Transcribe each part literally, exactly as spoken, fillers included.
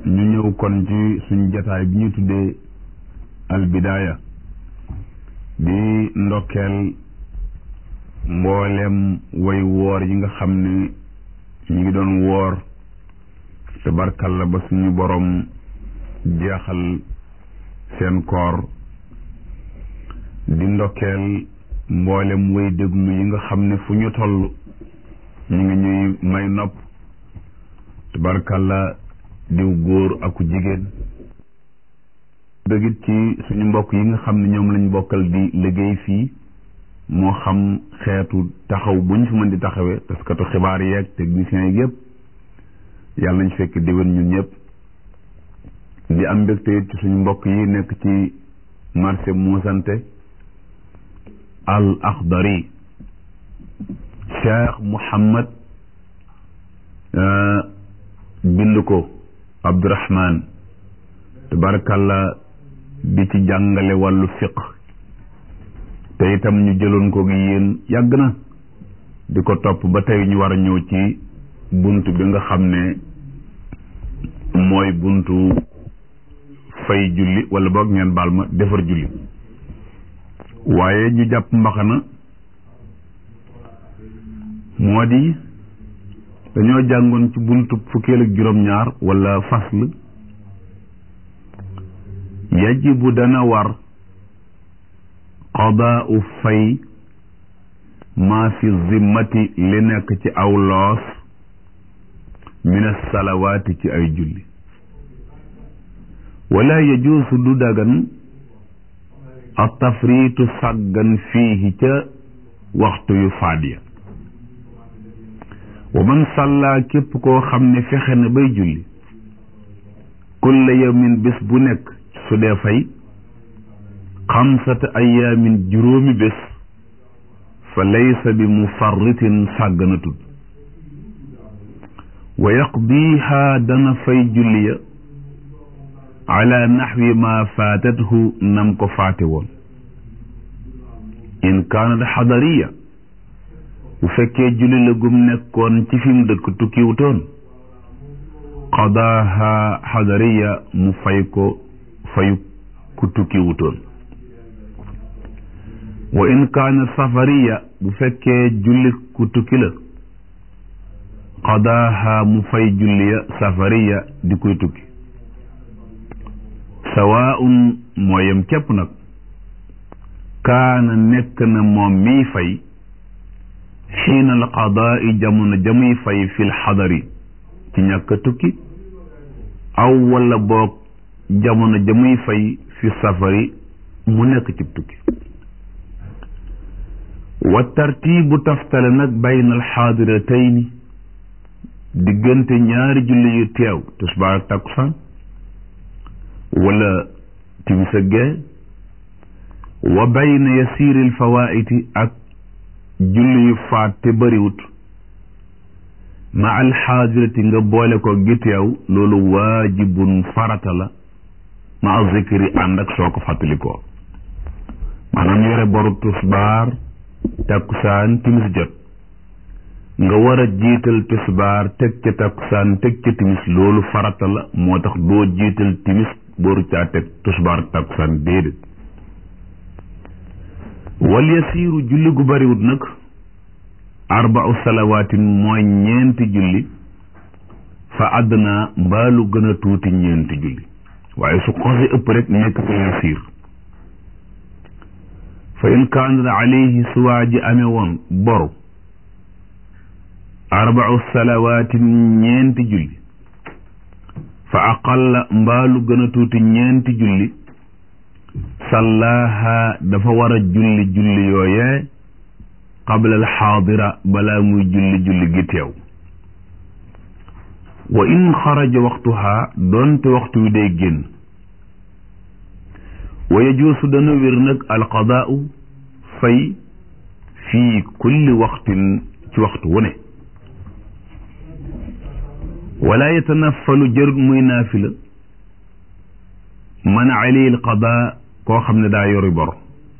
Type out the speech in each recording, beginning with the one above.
ñu ñëw kon ci suñ jataay bi ñu tuddee albidaaya di ndokkeel mboolem way woor yi nga xam ne ñu ngi doon woor tabarkalla ba suñu borom jeexal seen koor di ndokkeel mboolem way déglu yi nga xam ne fu ñu toll ñu ngi ñuy may nopp tabarkalla diw góor aku jigéen dëggit ci suñu mbokk yi nga xam ne ñoom lañ bokkal di liggéey fii moo xam xeetu taxaw bu ñu fi mën di taxawee parce que xibaar yeeg techniciens yi yëpp yàlla nañ fekk déwén ñun ñëpp di am mbégte it ci suñu mbokk yi nekk ci marché muusante al Akhdari Cheikh Mouhamad bind ko Abdourahman tabarakallah di ci jàngale wàllu fiq te itam ñu jëloon ko gi yéen yàgg na di ko topp ba tey ñu war a ñëw ci bunt bi nga xam ne mooy buntu fay julli wala boog ngeen baal ma defar julli waaye ñu jàpp mbaxana moo di dañoo jàngoon ci buntu fukkeel ak juróom-ñaar wala fasl yajibu dana war qadaau fay maa fi zimmati li nekk ci aw loos min as-salawaati ci ay julli wala yajuusu du dagan at-tafriitu sàggan fiihi ca waxtu yu faadiya wa man salla képp koo xam ne fexe na bay julli kulla yawmin bés bu nekk su dee fay xamsata ayaamin juróomi bés fa laysa bi mufarritin sàgganatul wa yaqdiha dana fay julli ya ala naxwi ma faatathu nam ko faate woon in kaanat xadariya bu fekkee julli la gum nekkoon ci fi mu dëkk tukkiwutoon qadaaha xadariya mu fay ko fayu ku tukkiwutoon wa in kaanat safariya bu fekkee julli ku tukki la qadaaha mu fay julliya safariya di koy tukki sawaun mooyam képp nag kaana nekk na moom miy fay xiina al qadaai jamono jamuy fay fil xadari ci ñàkk a tukki aw wala boog jamono jamuy fay fi safari mu nekk ci tukki wa tartiibu taftale nag bayna al xaadiratayni diggante ñaari julli yu teew tisbaar ak takkusaan wala timis ak gee wa bayna yasiiril fawaiti ak julli yu faat te bariwut ma alxaadirati nga boole ko gi teew loolu waajibun farata la ma a zikri ànd ak soo ko fàttalikoo maanaam yore boru tisbaar takkusaan timis jot nga war a jiital tisbaar teg ca takkusaan teg ca timis loolu farata la moo tax doo jiital timis booru caa teg tisbaar takkusaan déedéet wal yasiiru julli gu bariwut nag arba'u salawaatin mooy ñeenti julli fa àdduna mbaalu gën a tuuti ñeenti julli waaye su xose ëpp rek nekk ko yasiir fa in kaanat alayhi su waa ji amee woon boru arba'u salawaatin ñeenti julli fa aqalla mbaalu gën a tuuti ñeenti julli sallaaha dafa war a julli julli yooyee qabla al xaadira balaa muy julli julli gi teew wa in xaraja waxtuha doonte waxtu wi day génn wa yajuusu dana wér nag alqadaau fay fii kulli waxtin ci waxtu wu ne wala yatanaffalu jarut muy naafila man alayhi alqadaa koo xam ne daa yori bor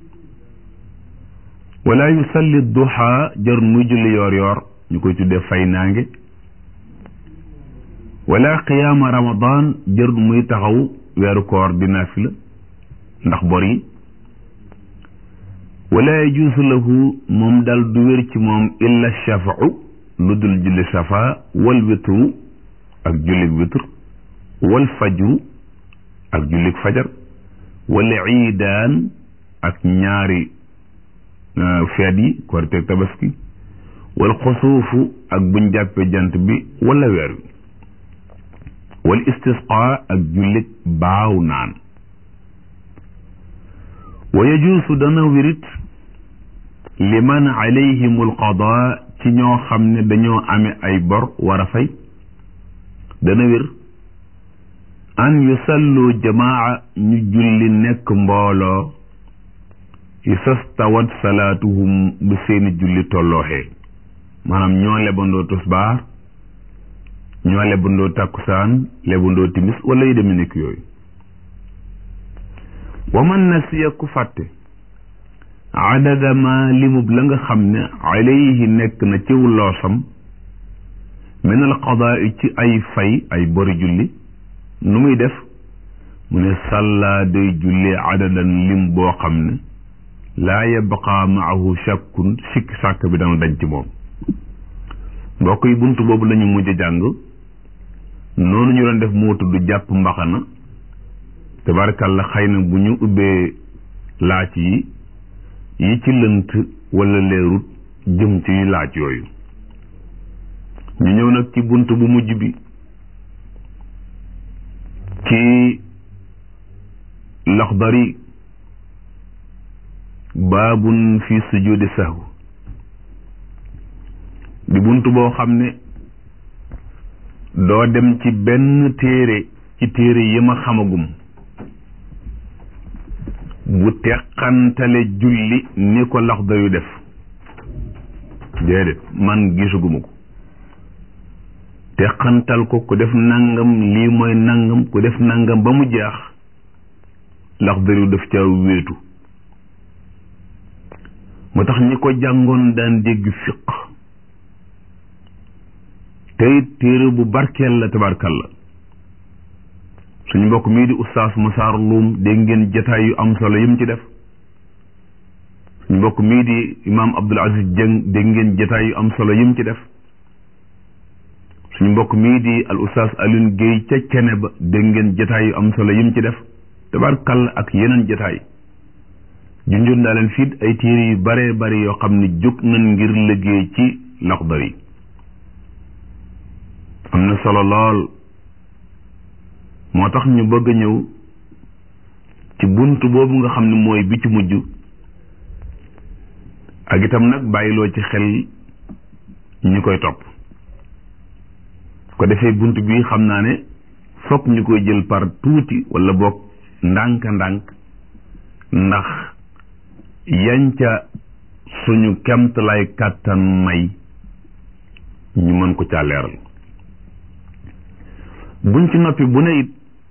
wala yusalli duha jarut muy julli yoor yoor ñu koy tuddee fay naange wala qiyaama ramadan jërul muy taxaw weeru koor di naafila ndax bor yi wala yajuusu lahu moom dal du wér ci moom illa shafau lu dul julli safa wal witru ak jullik witr wal fajru ak jullik fajar wala iidaan ak ñaari feet yi korite ak tabaski wal xusuufu ak buñ jàppee jant bi wala weer wi wal istisqa ak jullik baaw naan wa yajuusu dana wirit liman alayhim alqadaa ci ñoo xam ne dañoo amee ay bor war a fay dana wér an yusallu jamaa ñu julli nekk mbooloo isastawat salaatuhum bu seeni julli tollooxee maanaam ñoo lebandoo tusbaar ñoo lebandoo takkusaan lebandoo timis wala yu deme nekk yooyu wa man nasiya ku fàtte adada ma limub la nga xam ne alayhi nekk na ciw loosam min al qadaa ci ay fay ay bori julli nu muy def mu ne sàllaa day julli adadan lim boo xam ne laa yabqa maahu shakkun sikk sàkk bi dana dañ ci moom mbokk yi bunt boobu lañu mujj jàng noonu ñu doon def moo tudd jàpp mbaxana tabarakalla xëy na bu ñu ubbee laaj yi yi ci lënt wala leerut jëm ci laaj yooyu ñu ñëw nag ci bunt bu mujj bi ci Laxdari baabun fi sujudi sahw di bunt boo xam ne doo dem ci benn téere ci téere yi ma xamagum bu teqantale julli ni ko Laxdari def déedéet man gisuguma ko teqantal ko ku def nangam lii mooy nangam ku def nangam ba mu jeex Laxdari def ca wéetu moo tax ñi ko jàngoon daan dégg fiq tey téere bu barkeel la tabarkalla suñu mbokk mii di oustaz Masaar Luum dégg ngeen jataay yu am solo yim ci def suñu mbokk mii di imaam Abdul Aziz Jëng dégg ngeen jataay yu am solo yim ci def suñu mbokk mii di al oustaz Alioune Guèye ca Cene ba dégg ngeen jataay yu am solo yim ci def tabarkalla ak yeneen jataay junjoon naa leen fii ay téere yu bare bare yoo xam ne jóg nañ ngir liggéey ci Laxdari am na solo lool moo tax ñu bëgg a ñëw ci bunt boobu nga xam ne mooy bi ci mujj ak itam nag bàyyiloo ci xel ñu koy topp ko defee bunt bi xam naa ne fokk ñu koy jël par tuuti wala boog ndànk-ndànk ndax yanca suñu kemt lay kàttan may ñu mën ko caa leeral buñ ci noppi bu ne it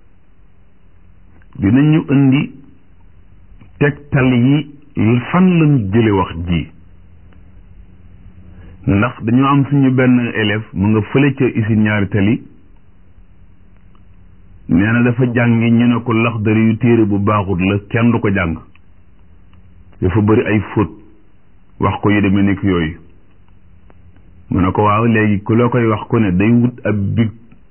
dinañu indi tegtal yi fan lañ jële wax ji ndax dañoo am suñu benn élève mu nga fële ca usine ñaari tali nee na dafa jàngi ñu ne ko Laxdari yu téere bu baaxut la kenn du ko jàng dafa bëri ay fóot wax ko yu demee nekk yooyu mu ne ko waaw léegi ku la koy wax ku ne day wut ab big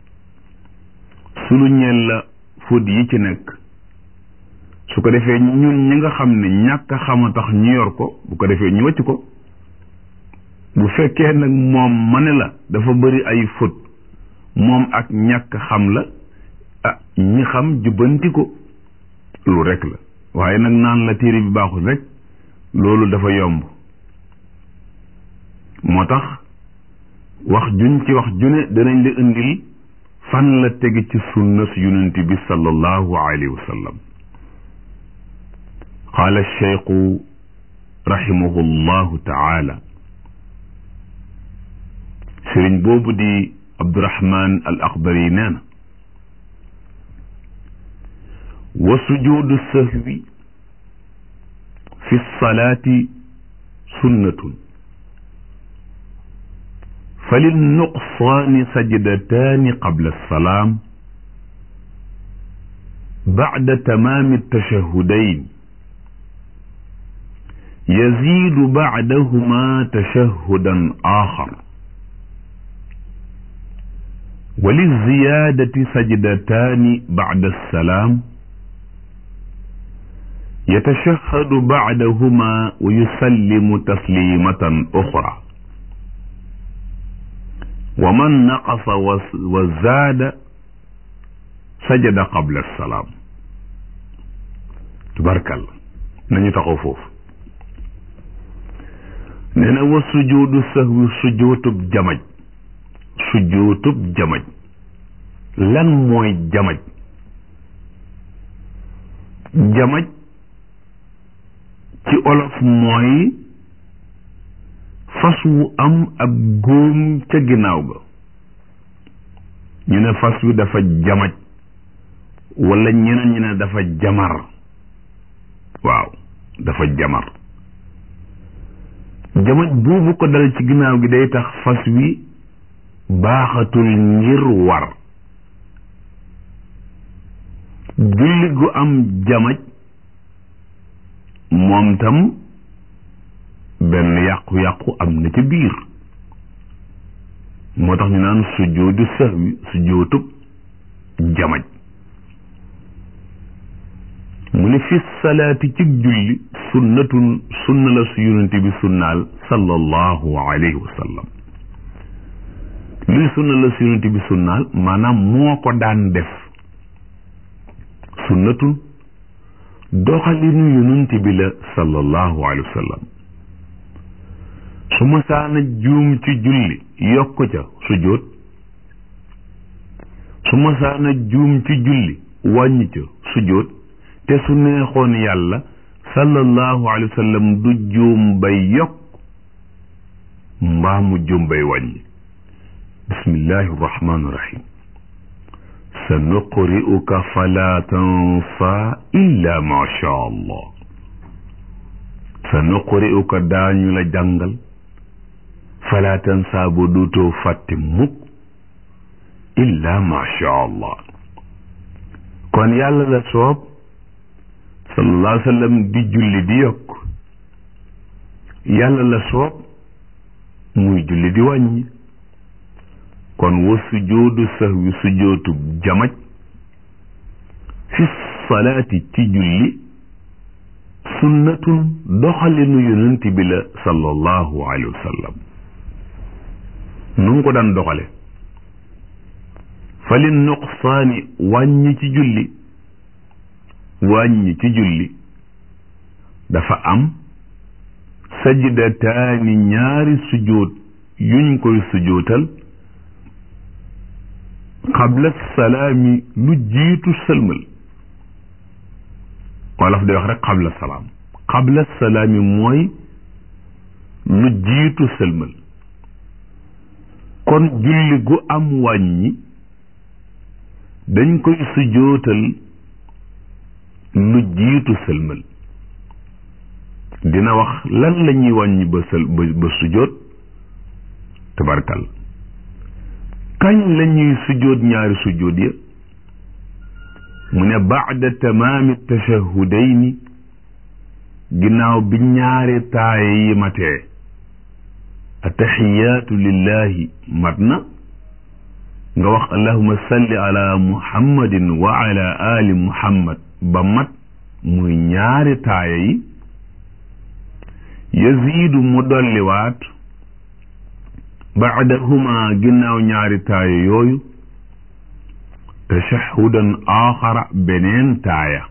sulu ñeel la fóot yi ci nekk su ko defee ñun ñi nga xam ne ñàkk a xam a tax ñu yor ko bu ko defee ñu wàcc ko bu fekkee nag moom ma ne la dafa bëri ay fóot moom ak ñàkk xam la ah ñi xam jubbanti ko lu rek la waaye nag naan la téere bi baaxul rek loolu dafa yomb moo tax wax juñ ci wax june danañ la indil fan la teg ci sunna su yonent bi sallallahu alayhi wa sallam qaala alcheikhu rahimahu llahu taala sëriñ boobu di Abdurahman al Akhdari nee na wa sujudu sahwi fi salaati sunnatun fa lil nuqsaani sajdataani qabla salaam bacda tamaami tashahudayn yaziidu bacdahuma tashahudan aaxar wa liziyaadati sajdataani bacda salaam yatashahadu bacdahuma wa yusallimu taslimatan uxra wa man naqasa wa zaada sajada qabla salaam. tubarkalla nañu taxaw foofu. nee na wa sujuudu sahwi sujuutub jamaj sujuutub jamaj lan mooy jamaj jamaj ci olof mooy fas wu am ab góom ca ginnaaw ga ñu ne fas wi dafa jamaj wala ñeneen ñu ne dafa jamar waaw dafa jamar jamaj boobu ko dal ci ginnaaw gi day tax fas wi baaxatul ngir war. julli gu am jamaj moom tam benn yàqu-yàqu am na ca biir moo tax ñu naan sujjóotu sahwi sujjóotub jamaj. mu ne fi salaati ci julli sunnatun sunna la su yonente bi sunnaal sallallahu alayhi wa sallam. luy sunna la su yonente bi sunnaal maanaam moo ko daan def sunnatun doxalinu yonente bi la sallallahu alayhi wa sallam. su ma saana juum ci julli yokk ca sujjóot su ma saana juum ci julli wàññi ca sujjóot te su neexoon yàlla sallallahu alayhi wa sallam du juum bay yokk mbaa mu juum bay wàññi. bismillahi rahmaani rahim. sa nuqri'uka fala tansa illa ma sha allah. sa nuqri'uka daañu la jàngal fala tansa bu duutoo fàtte mukk illa ma sha allah. kon yàlla la soob sallallahu alayhi wa sallam di julli di yokk yàlla la soob muy julli di wàññi. kon wa sujoodu sahwi sujootu jamaj fi salaati ci julli sunnatun doxalinu yonent bi la sallallahu alayhi wa sallam. nu mu ko daan doxale fa li nuqsaani wàññi ci julli wàññi ci julli dafa am sajdataani ñaari sujoot yuñ koy sujootal qabla salaami lu jiitu sëlmal. wolof day wax rek qabla salaam qabla salaami mooy lu jiitu sëlmal. kon julli gu am wàññi dañ koy sujootal lu jiitu sëlmal. dina wax lan la ñuy wàññi ba sël ba ba sujoot tabarkal. kañ la ñuy sujoot ñaari sujoot ya mu ne baada tamaami tashahudayni ginnaaw bi ñaari taaye yi matee. attaxiyaatu lillahi mat na nga wax allahuma salli ala muhammadin wa ala ali muhammad ba mat muy ñaari taaya yi. yaziidu mu dolliwaat baadahuma ginnaaw ñaari taaya yooyu tashahudan aaxara beneen taaya.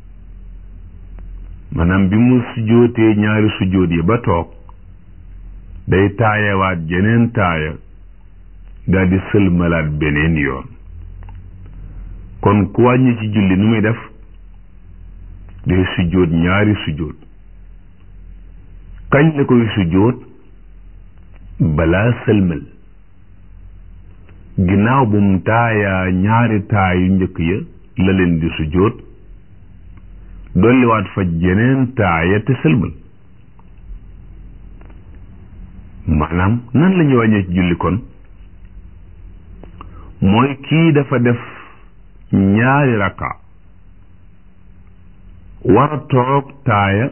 maanaam bi mu sujootee ñaari sujoot yi ba toog day taayawaat jeneen taaya daal di sëlmalaat beneen yoon. kon ku wàññi ci julli nu muy def day sujoot ñaari sujoot. kañ la koy sujoot balaa sëlmal ginnaaw bu mu taayaa ñaari taayu njëkk ya la leen di sujoot dolliwaat fa jeneen taaya te sëlmal. maanaam nan la ñuy wàññee ci julli kon mooy kii dafa def ñaari rakka war a toog taaya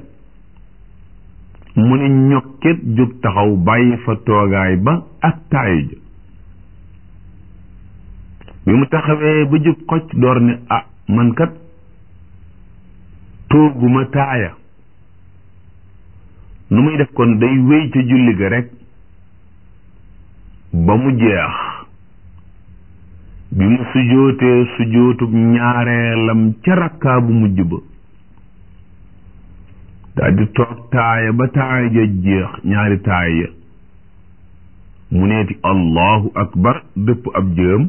mu ne ñokket jóg taxaw bàyyi fa toogaay ba ak taaya ja bi mu taxawee ba jóg xocc door ne ah man kat tooguma taaya nu muy def kon day wéy ca julli ga rek ba mu jeex bi mu sujootee sujootub ñaareelam ca rakkaa bu mujj ba daal di toog taaya ba taaya ja jeex ñaari taaya mu neeti allahu akbar dëpp ab jëm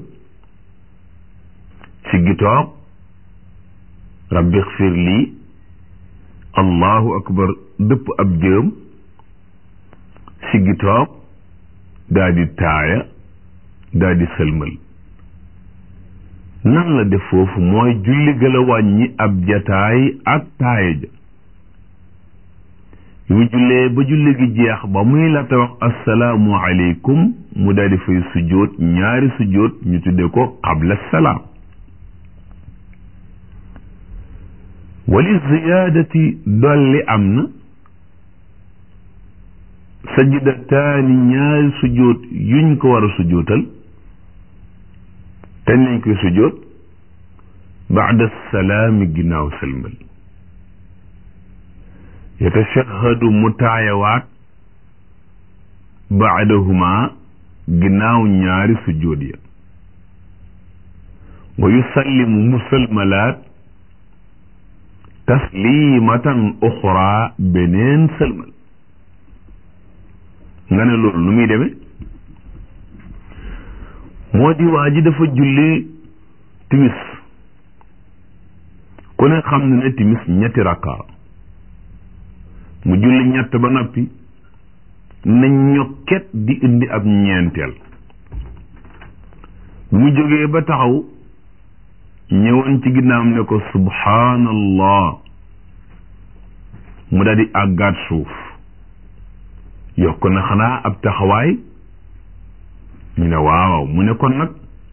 siggi toog rabbi xfir lii allahu akbar dëpp ab jëm siggi toog daa di taaya daa di sëlmal nan la def foofu mooy julli gën a wàññi ab jataay ak taaya ja yu mu jullee ba julli gi jeex ba muy la te wax assalaamu aleykum mu daa di fay sujjóot ñaari sujjóot ñu tudde ko qabla salaam wali ziyaadati dolli am na sajdataani ñaari sujjóot yuñ ko war a sujjóotal te nañ koy sujjóot baada salaami ginnaaw sëlmal yatashahadu mu taayawaat baadahuma ginnaaw ñaari sujjóot ya wa yusallimu mu sëlmalaat taslimatan uxra beneen sëlmal nga ne loolu nu muy demee moo di waa ji dafa julli timis ku ne xam ne ne timis ñetti rakka mu julli ñett ba noppi na ñokket di indi ab ñeenteel mu jógee ba taxaw ñëwoon ci ginnaawam ne ko subhaanallah mu daal di àggaat suuf yokk na xanaa ab taxawaay ñu ne waaw mu ne kon nag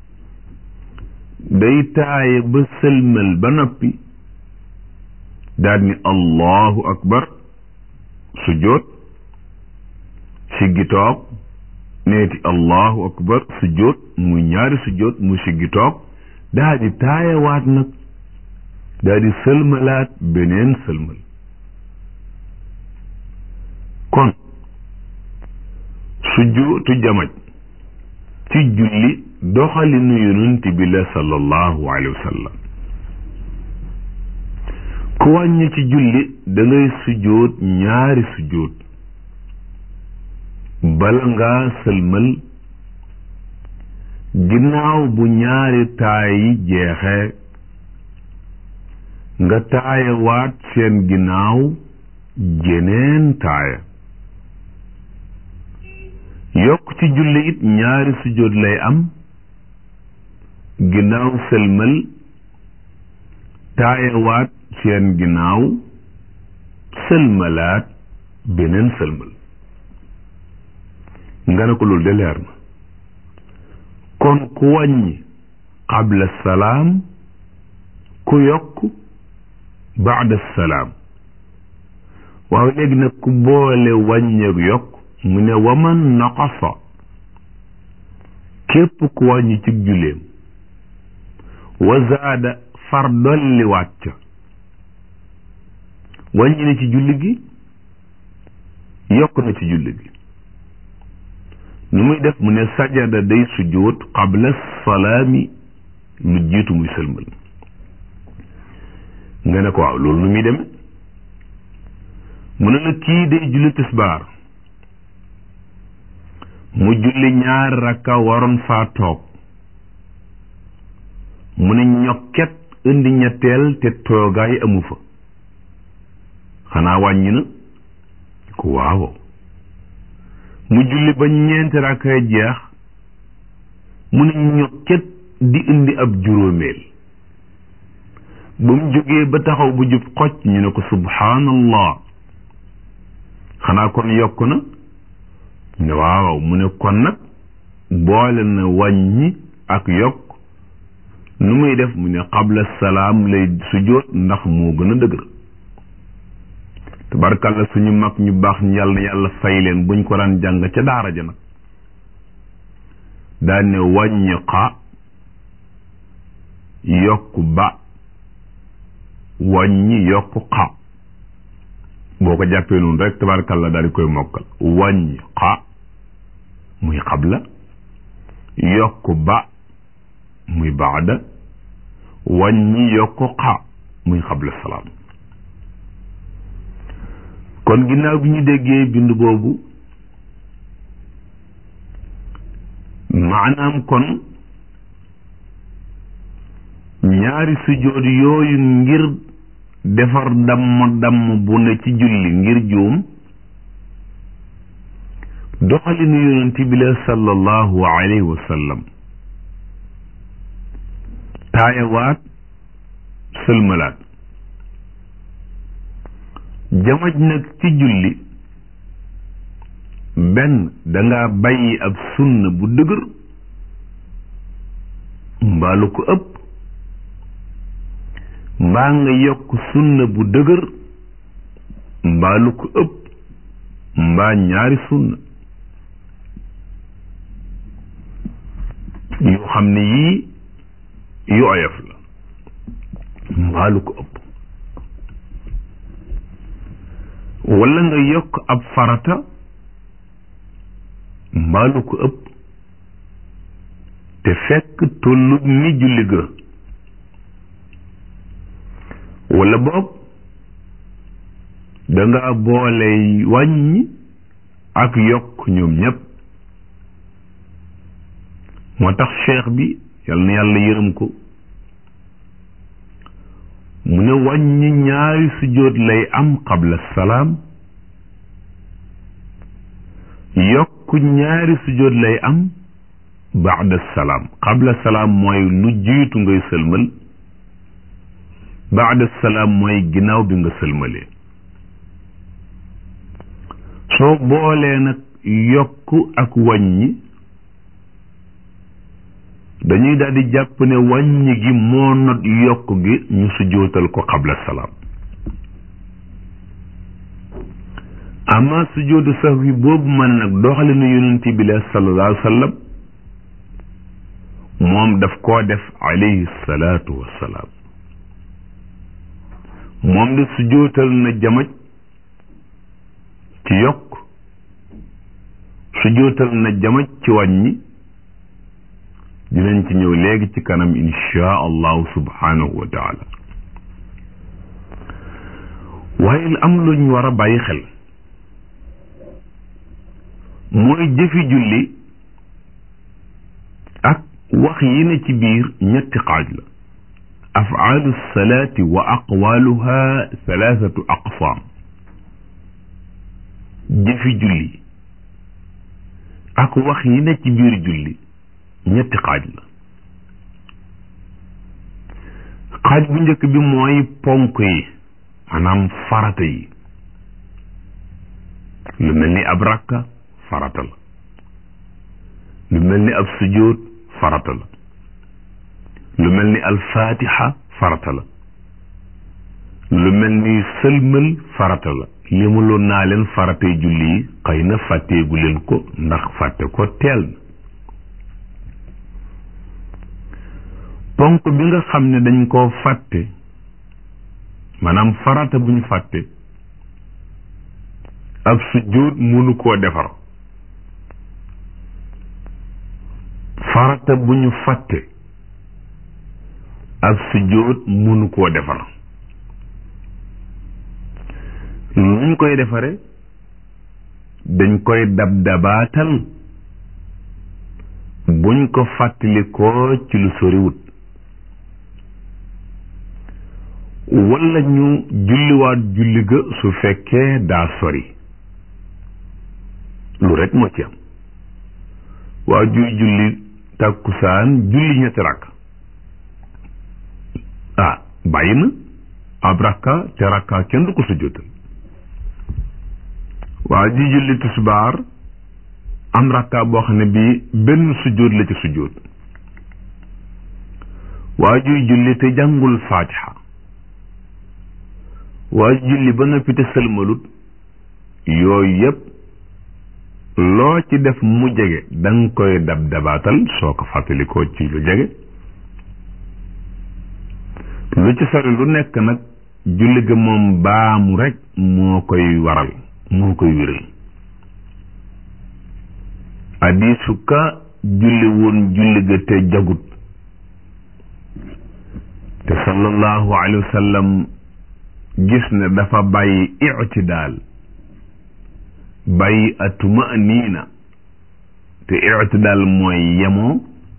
day taaye ba sëlmal ba noppi daal ni allahu akbar sujjóot siggi toog neeti allahu akbar sujjóot mu ñaari sujjóot mu siggi toog daal di taayawaat nag daal di sëlmalaat beneen sëlmal kon sujjóotu jamaj ci julli doxalinu yonent bi la sallallahu alayhi wa sallam ku wàññi ci julli da ngay sujjóot ñaari sujjóot bala ngaa sëlmal ginnaaw bu ñaari taay yi jeexee nga taaya waat seen ginnaaw jeneen taaya yokk ci julli it ñaari sujjóot lay am ginnaaw sëlmal taaya waat seen ginnaaw sëlmalaat beneen sëlmal nga ne ko loolu de leer na kon ku wàññi qabla salaam ku yokk baada salaam waaw léegi nag ku boole wàññeek yokk mu ne waman naqasa képp ku wàññi ci julleem wa zaada far dolli wàcc wàññi na ci julli gi yokk na ci julli gi nu muy def mu ne sajada day sujjóot qabla salaami lu jiitu muy sëlmal nga ne ko waaw loolu nu muy deme mu ne la kii day julli tisbaar mu julli ñaar rakka waroon faa toog mu ne ñokket indi ñetteel te toogaay amu fa xanaa wàññi na ko waaw mu julli ba ñeenti rakkay jeex mu ne ñokket di indi ab juróomeel ba mu jógee ba taxaw bu jub xocc ñu ne ko subhaanallah xanaa kon yokk na ne waaw mu ne kon nag boole na wàññi ak yokk nu muy def mu ne qabla salaam lay sujjóot ndax moo gën a dëgër tabarkàlla suñu mag ñu baax ñu yàlla yàlla fay leen buñ ko daan jàng ca daara ja nag daan ne wàññi xa yokk ba wàññi yokk xa boo ko jàppee noonu rek tabarkàlla daal di koy mokkal wàññi xa muy qabla yokk ba muy baada wàññi yokk xa muy qabla salaam kon ginnaaw bi ñu déggee bind boobu maanaam kon ñaari sujjóot yooyu ngir defar damm damm bu ne ci julli ngir juum doxalinu yonent bi la sallallahu alayhi wa sallam taayawaat sëlmalaat jamaj nag ci julli benn danga bàyyi ab sunna bu dëgër mbaa lu ko ëpp mbaa nga yokk sunna bu dëgër mbaa lu ko ëpp mbaa ñaari sunna yoo xam ne yii yu oyof la mbaa lu ko ëpp walla nga yokk ab farata mbaa lu ko ëpp te fekk tollu ni julli ga walla boog danga boole wàññi ak yokk ñoom ñépp moo tax cheikh bi yal na yàlla yërëm ko mu ne wàññi ñaari sujjóot lay am qabla salaam yokk ñaari sujjóot lay am baada salaam qabla salaam mooy lu jiitu ngay sëlmal baada salaam mooy ginnaaw bi nga sëlmalee soo boolee nag yokk ak wàññi dañuy daal di jàpp ne wàññi gi moo not yokk gi ñu sujjóotal ko qabla salaam ama sujjóotu sahwi boobu man nag doxale na yonent bi la sallallahu alayhi wa sallam moom daf koo def alayhi salaatu wassalaam moom de sujjóotal na jamaj ci yokk sujjóotal na jamaj ci wàññi dinañ ci ñëw léegi ci kanam insha allahu subhanahu wa taala waaye am luñ war a bàyyi xel mooy jëfi julli ak wax yi ne ci biir ñetti xaaj la afaalu salaati wa aqwaluha thalathatu aqsaam jëfi julli ak wax yi ne ci biir julli ñetti xaaj la xaaj bu njëkk bi mooy ponk yi maanaam farata yi lu mel ni ab rakka farata la lu mel ni ab sujjóot farata la lu mel ni alfaatiha farata la lu mel ni sëlmal farata la limuloon naa leen faratay julli yi xëy na fàtteegu leen ko ndax fàtte ko teel na ponk bi nga xam ne dañ koo fàtte maanaam farata bu ñu fàtte ab sujjóot mënu koo defar farata bu ñu fàtte ab sujjóot mënu koo defar luñ koy defare dañ koy dab dabaatal buñ ko fàttalikoo ci lu soriwut walla ñu julliwaat julli ga su fekkee daa sori lu rek moo ci am waa juy julli tàkkusaan julli ñetti rakk ah bàyyi na ab rakka te rakka kenn du ko sujjóotal waa ji julli tisbaar am rakka boo xam ne bii benn sujjóot la ci sujjóot waa juy julli te jàngul faatiha waa julli ba noppi te sëlmalut yooyu yépp loo ci def mu jege danga koy dab dabaatal soo ko fàttalikoo ci lu jege lu ci sori lu nekk nag julli ga moom baamu rek moo koy waral moo koy wéral hadiisu ka julli woon julli ga te jagut te sallallahu alayhi wa sallam gis ne dafa bàyyi ictidaal bàyyi atumaniina te ictidaal mooy yemoo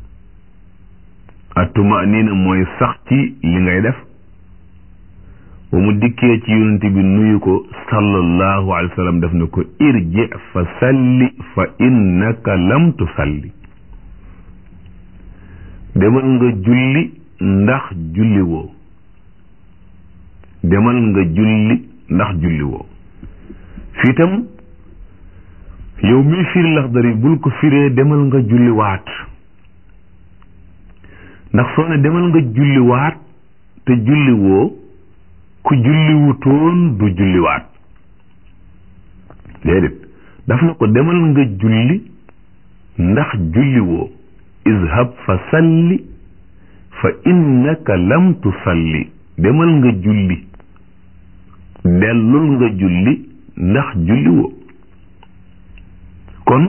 atumaniina mooy sax ci li ngay def ba mu dikkee ci yonent bi nuyu ko sallallahu alayhi wa sallam def na ko irji fa salli fa innaka lam tusalli demal nga julli ndax julli woo demal nga julli ndax julli woo fii tam yow mi firi Laxdari bul ko firee demal nga julli waat ndax soo ne demal nga julli waat te julli woo ku julli wutoon du julli waat déedéet daf na ko demal nga julli ndax julli woo izhab fa salli fa innaka lam tusalli demal nga julli dellul nga julli ndax julli woo kon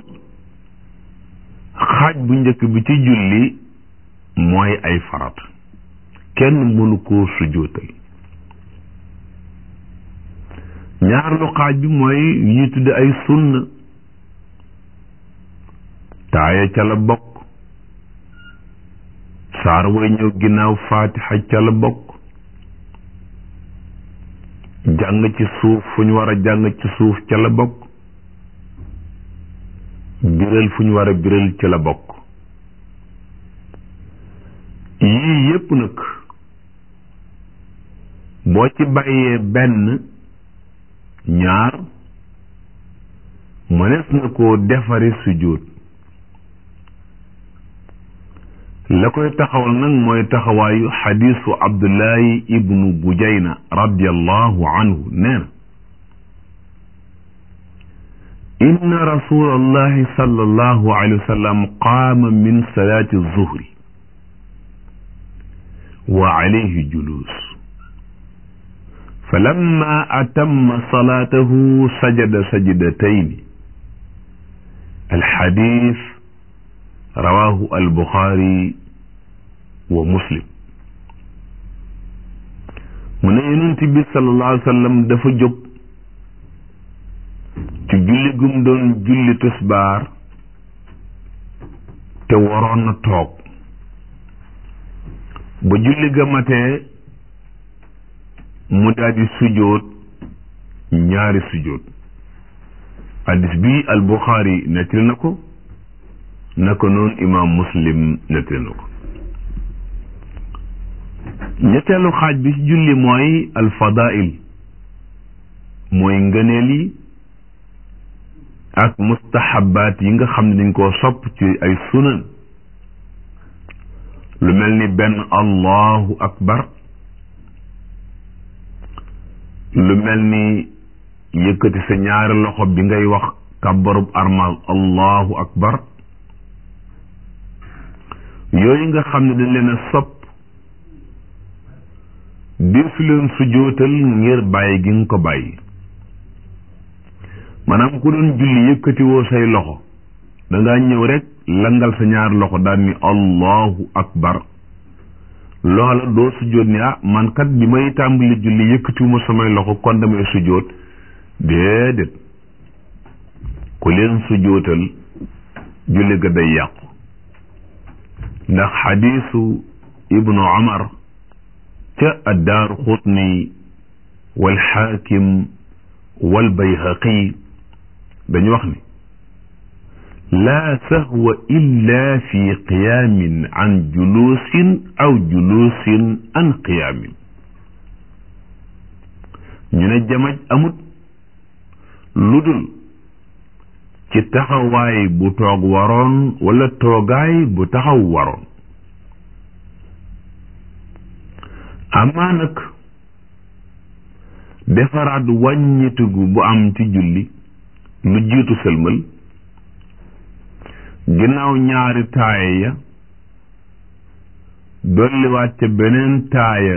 xaaj bu njëkk bi ci julli mooy ay farat kenn mënu koo sujjóotal ñaareelu xaaj bi mooy yu ñu tudde ay sunna taaya ca la bokk saar way ñëw ginnaaw faatixa ca la bokk jàng ci suuf fu ñu war a jàng ci suuf ca la bokk biral fu ñu war a biral ca la bokk yii yépp nag boo ci bàyyee benn ñaar mënees na koo defari sujjóot la koy taxawal nag mooy taxawaayu xadiisu Abdullahi ibnu Bujayna radiyallahu anhu nee na inna rasulallahi sallallahu alayhi wa sallam qaama min salaati zuhri wa alayhi julus falamma atamma salaatahu sajada sajdatayni alxadis rawahu albuxaari wa muslim mu ne yonent bi sallallahu alayhi wa sallam dafa jóg ci julli gum doon julli tisbaar te waroon na toog ba julli ga matee mu daldi sujjóot ñaari sujjóot hadis bi al Buxaari nettali na ko naka noonu imaam Muslim nettali na ko ñetteelu xaaj bi ci julli mooy al fadail mooy ngëneel yi ak mustahabaat yi nga xam ne dañ koo sopp ci ay sunan lu mel ni benn allahu akbar lu mel ni yëkkati sa ñaari loxo bi ngay wax kàbbarub armal allahu akbar yooyu nga xam ne dañ leen a sopp deesu leen sujjóotal ngir bàyyi gi nga ko bàyyi maanaam ku doon julli yëkkati woo say loxo dangaa ñëw rek langal sa ñaari loxo daal ni allahu akbar loola doo sujjóot ni ah man kat bi may tàmbali julli yëkkatiwuma samay loxo kon damay sujjóot déedéet ku leen sujjóotal julli ga day yàqu ndax xadiisu ibnu Umar ca addaaru xutni wal xaakim wal bayhaqi dañu wax ni laa sahwa illa fi qiyaamin an juluusin aw juluusin an qiyaamin ñu ne jamaj amut lu dul ci taxawaay bu toog waroon wala toogaay bu taxaw waroon amaa nag defaraat wàññitugu bu am ci julli lu jiitu sëlmal ginnaaw ñaari taaya ya dolliwaat ca beneen taaya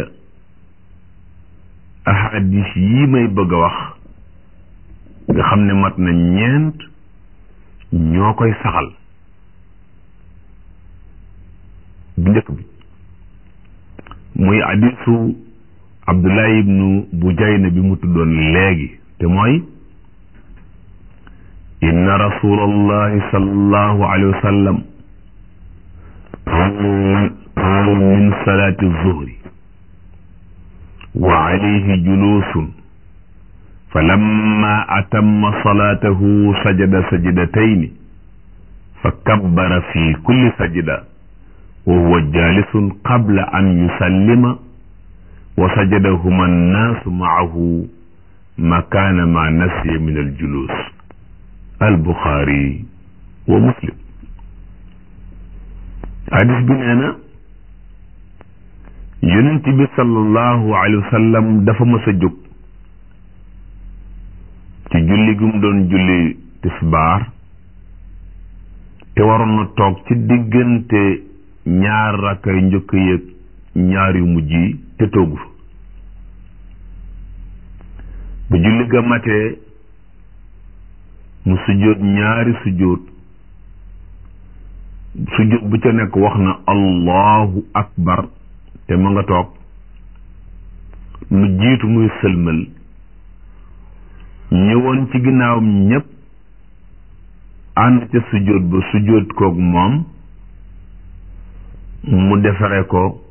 ahadis yi may bëgg a wax nga xam ne mat na ñeent ñoo koy saxal. bu njëkk bi muy hadisu Abdullah ibnu Bujayna bi mu tuddoon léegi te mooy inna rasulallahi sallallahu alayhi wa sallam qaala min salaati zuhri wa alayhi juluusun falamma atamma salaatahu sajada sajdatayni fa kabbara fi kulli sajda wa huwa jaalisun qabla an yusallima wa sajadahuma annaasu maahu makaana ma nasiya min aljuluus albuxaari wa muslim. hadis bi nee na yonent bi sallallahu alayhi wa sallam dafa mës a jóg ci julli gu mu doon julli tisbaar te waroon na toog ci diggante ñaar rakkay njëkk yëg ñaar yu mujj yi te toogu fa bu julli ga matee mu sujjóot ñaari sujjóot sujjóot bu ca nekk wax na allahu akbar te ma nga toog lu jiitu muy sëlmal ñëwoon ci ginnaawam ñépp ànd ca sujjóot ba sujjóot koog moom mu defare ko